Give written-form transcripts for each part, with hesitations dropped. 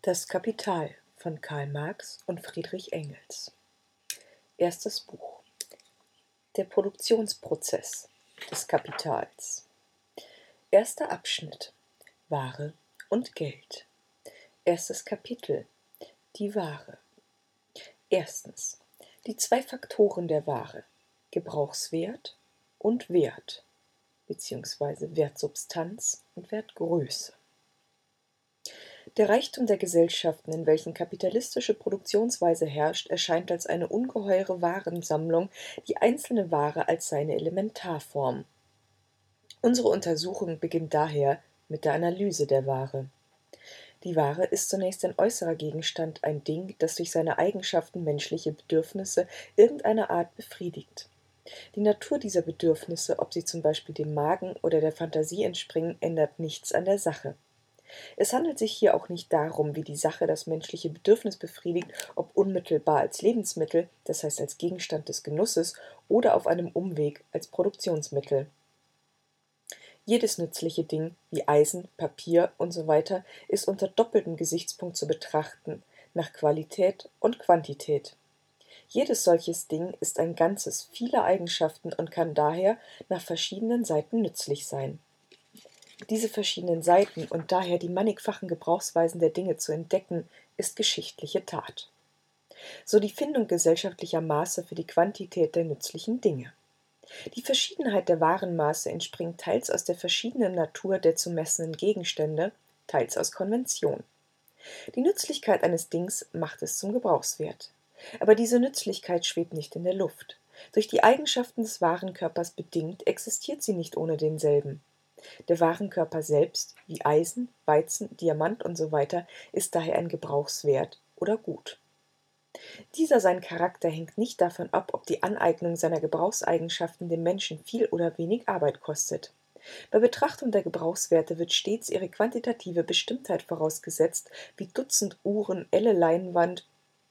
Das Kapital von Karl Marx und Friedrich Engels. Erstes Buch. Der Produktionsprozess des Kapitals. Erster Abschnitt. Ware und Geld. Erstes Kapitel. Die Ware. Erstens. Die zwei Faktoren der Ware: Gebrauchswert und Wert, bzw. Wertsubstanz und Wertgröße. Der Reichtum der Gesellschaften, in welchen kapitalistische Produktionsweise herrscht, erscheint als eine ungeheure Warensammlung, die einzelne Ware als seine Elementarform. Unsere Untersuchung beginnt daher mit der Analyse der Ware. Die Ware ist zunächst ein äußerer Gegenstand, ein Ding, das durch seine Eigenschaften menschliche Bedürfnisse irgendeiner Art befriedigt. Die Natur dieser Bedürfnisse, ob sie zum Beispiel dem Magen oder der Fantasie entspringen, ändert nichts an der Sache. Es handelt sich hier auch nicht darum, wie die Sache das menschliche Bedürfnis befriedigt, ob unmittelbar als Lebensmittel, das heißt als Gegenstand des Genusses, oder auf einem Umweg als Produktionsmittel. Jedes nützliche Ding, wie Eisen, Papier usw., ist unter doppeltem Gesichtspunkt zu betrachten, nach Qualität und Quantität. Jedes solches Ding ist ein Ganzes vieler Eigenschaften und kann daher nach verschiedenen Seiten nützlich sein. Diese verschiedenen Seiten und daher die mannigfachen Gebrauchsweisen der Dinge zu entdecken, ist geschichtliche Tat. So die Findung gesellschaftlicher Maße für die Quantität der nützlichen Dinge. Die Verschiedenheit der Warenmaße entspringt teils aus der verschiedenen Natur der zu messenden Gegenstände, teils aus Konvention. Die Nützlichkeit eines Dings macht es zum Gebrauchswert. Aber diese Nützlichkeit schwebt nicht in der Luft. Durch die Eigenschaften des Warenkörpers bedingt, existiert sie nicht ohne denselben. Der Warenkörper selbst, wie Eisen, Weizen, Diamant usw., ist daher ein Gebrauchswert oder Gut. Dieser sein Charakter hängt nicht davon ab, ob die Aneignung seiner Gebrauchseigenschaften dem Menschen viel oder wenig Arbeit kostet. Bei Betrachtung der Gebrauchswerte wird stets ihre quantitative Bestimmtheit vorausgesetzt, wie Dutzend Uhren, Elle Leinwand,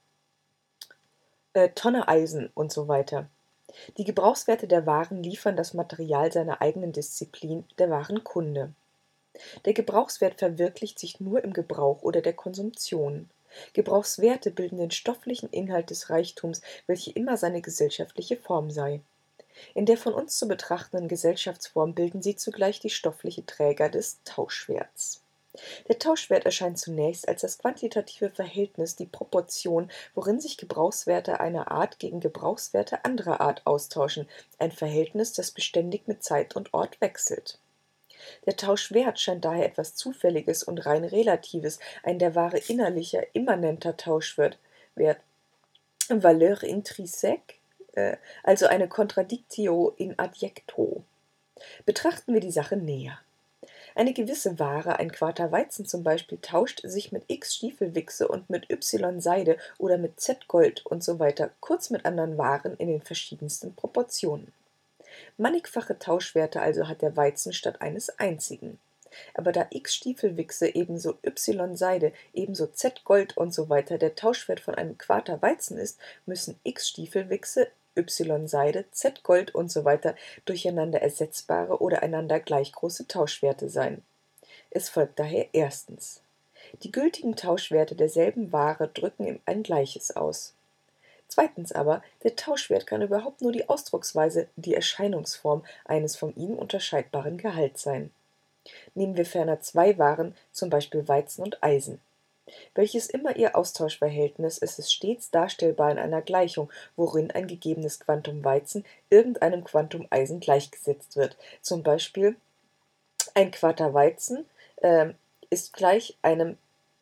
Tonne Eisen usw. Die Gebrauchswerte der Waren liefern das Material seiner eigenen Disziplin, der Warenkunde. Der Gebrauchswert verwirklicht sich nur im Gebrauch oder der Konsumption. Gebrauchswerte bilden den stofflichen Inhalt des Reichtums, welche immer seine gesellschaftliche Form sei. In der von uns zu betrachtenden Gesellschaftsform bilden sie zugleich die stoffliche Träger des Tauschwerts. Der Tauschwert erscheint zunächst als das quantitative Verhältnis, die Proportion, worin sich Gebrauchswerte einer Art gegen Gebrauchswerte anderer Art austauschen, ein Verhältnis, das beständig mit Zeit und Ort wechselt. Der Tauschwert scheint daher etwas Zufälliges und rein Relatives, ein der Ware innerlicher, immanenter Tauschwert, Valeur intrinsèque, also eine Contradictio in adjecto. Betrachten wir die Sache näher. Eine gewisse Ware, ein Quarter Weizen zum Beispiel, tauscht sich mit X Stiefelwichse und mit Y Seide oder mit Z Gold usw., kurz mit anderen Waren in den verschiedensten Proportionen. Mannigfache Tauschwerte also hat der Weizen statt eines einzigen. Aber da X Stiefelwichse ebenso Y Seide, ebenso Z Gold usw. der Tauschwert von einem Quarter Weizen ist, müssen X Stiefelwichse, Y Seide, Z Gold usw. durcheinander ersetzbare oder einander gleich große Tauschwerte sein. Es folgt daher erstens: Die gültigen Tauschwerte derselben Ware drücken ein Gleiches aus. Zweitens aber, der Tauschwert kann überhaupt nur die Ausdrucksweise, die Erscheinungsform eines von ihm unterscheidbaren Gehalts sein. Nehmen wir ferner zwei Waren, zum Beispiel Weizen und Eisen. Welches immer ihr Austauschverhältnis, ist es stets darstellbar in einer Gleichung, worin ein gegebenes Quantum Weizen irgendeinem Quantum Eisen gleichgesetzt wird. Zum Beispiel ein Quarter Weizen ist gleich einem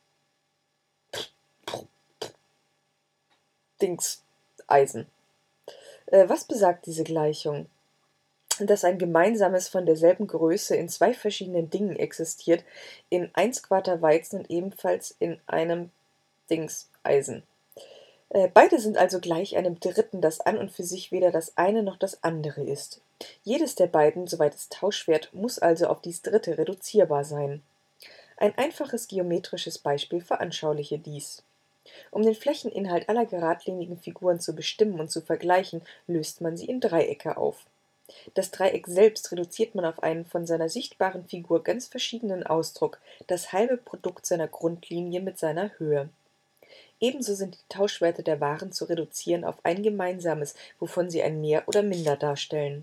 Eisen. Was besagt diese Gleichung? Dass ein gemeinsames von derselben Größe in zwei verschiedenen Dingen existiert, in 1 Quarter Weizen und ebenfalls in einem Eisen. Beide sind also gleich einem Dritten, das an und für sich weder das eine noch das andere ist. Jedes der beiden, soweit es Tauschwert, muss also auf dies Dritte reduzierbar sein. Ein einfaches geometrisches Beispiel veranschauliche dies. Um den Flächeninhalt aller geradlinigen Figuren zu bestimmen und zu vergleichen, löst man sie in Dreiecke auf. Das Dreieck selbst reduziert man auf einen von seiner sichtbaren Figur ganz verschiedenen Ausdruck, das halbe Produkt seiner Grundlinie mit seiner Höhe. Ebenso sind die Tauschwerte der Waren zu reduzieren auf ein gemeinsames, wovon sie ein Mehr oder Minder darstellen.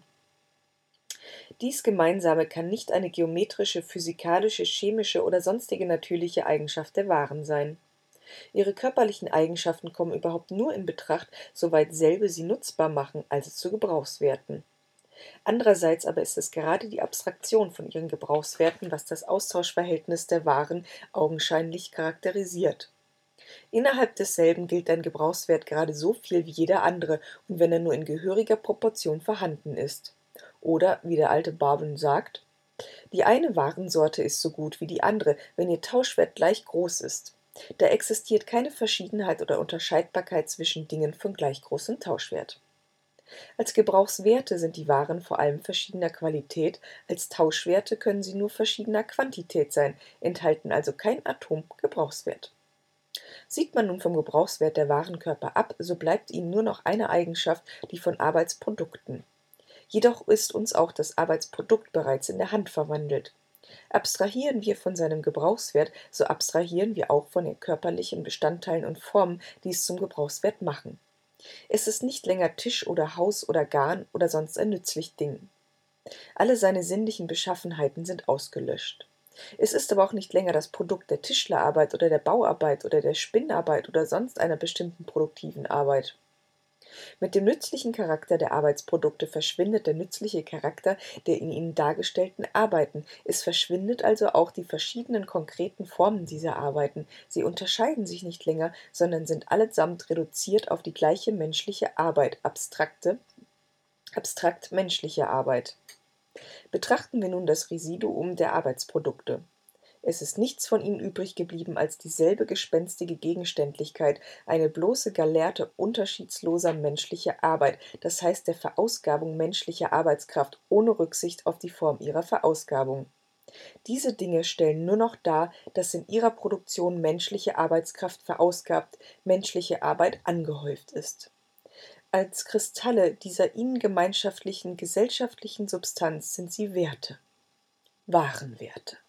Dies Gemeinsame kann nicht eine geometrische, physikalische, chemische oder sonstige natürliche Eigenschaft der Waren sein. Ihre körperlichen Eigenschaften kommen überhaupt nur in Betracht, soweit selbe sie nutzbar machen, also zu Gebrauchswerten. Andererseits aber ist es gerade die Abstraktion von ihren Gebrauchswerten, was das Austauschverhältnis der Waren augenscheinlich charakterisiert. Innerhalb desselben gilt ein Gebrauchswert gerade so viel wie jeder andere und wenn er nur in gehöriger Proportion vorhanden ist. Oder, wie der alte Barben sagt, die eine Warensorte ist so gut wie die andere, wenn ihr Tauschwert gleich groß ist. Da existiert keine Verschiedenheit oder Unterscheidbarkeit zwischen Dingen von gleich großem Tauschwert. Als Gebrauchswerte sind die Waren vor allem verschiedener Qualität, als Tauschwerte können sie nur verschiedener Quantität sein, enthalten also kein Atom-Gebrauchswert. Sieht man nun vom Gebrauchswert der Warenkörper ab, so bleibt ihnen nur noch eine Eigenschaft, die von Arbeitsprodukten. Jedoch ist uns auch das Arbeitsprodukt bereits in der Hand verwandelt. Abstrahieren wir von seinem Gebrauchswert, so abstrahieren wir auch von den körperlichen Bestandteilen und Formen, die es zum Gebrauchswert machen. Es ist nicht länger Tisch oder Haus oder Garn oder sonst ein nützlich Ding. Alle seine sinnlichen Beschaffenheiten sind ausgelöscht. Es ist aber auch nicht länger das Produkt der Tischlerarbeit oder der Bauarbeit oder der Spinnarbeit oder sonst einer bestimmten produktiven Arbeit. Mit dem nützlichen Charakter der Arbeitsprodukte verschwindet der nützliche Charakter der in ihnen dargestellten Arbeiten. Es verschwindet also auch die verschiedenen konkreten Formen dieser Arbeiten. Sie unterscheiden sich nicht länger, sondern sind allesamt reduziert auf die gleiche menschliche Arbeit, abstrakt menschliche Arbeit. Betrachten wir nun das Residuum der Arbeitsprodukte. Es ist nichts von ihnen übrig geblieben als dieselbe gespenstige Gegenständlichkeit, eine bloße Gallerte unterschiedsloser menschlicher Arbeit, das heißt der Verausgabung menschlicher Arbeitskraft ohne Rücksicht auf die Form ihrer Verausgabung. Diese Dinge stellen nur noch dar, dass in ihrer Produktion menschliche Arbeitskraft verausgabt, menschliche Arbeit angehäuft ist. Als Kristalle dieser ihnen gemeinschaftlichen gesellschaftlichen Substanz sind sie Werte, Warenwerte.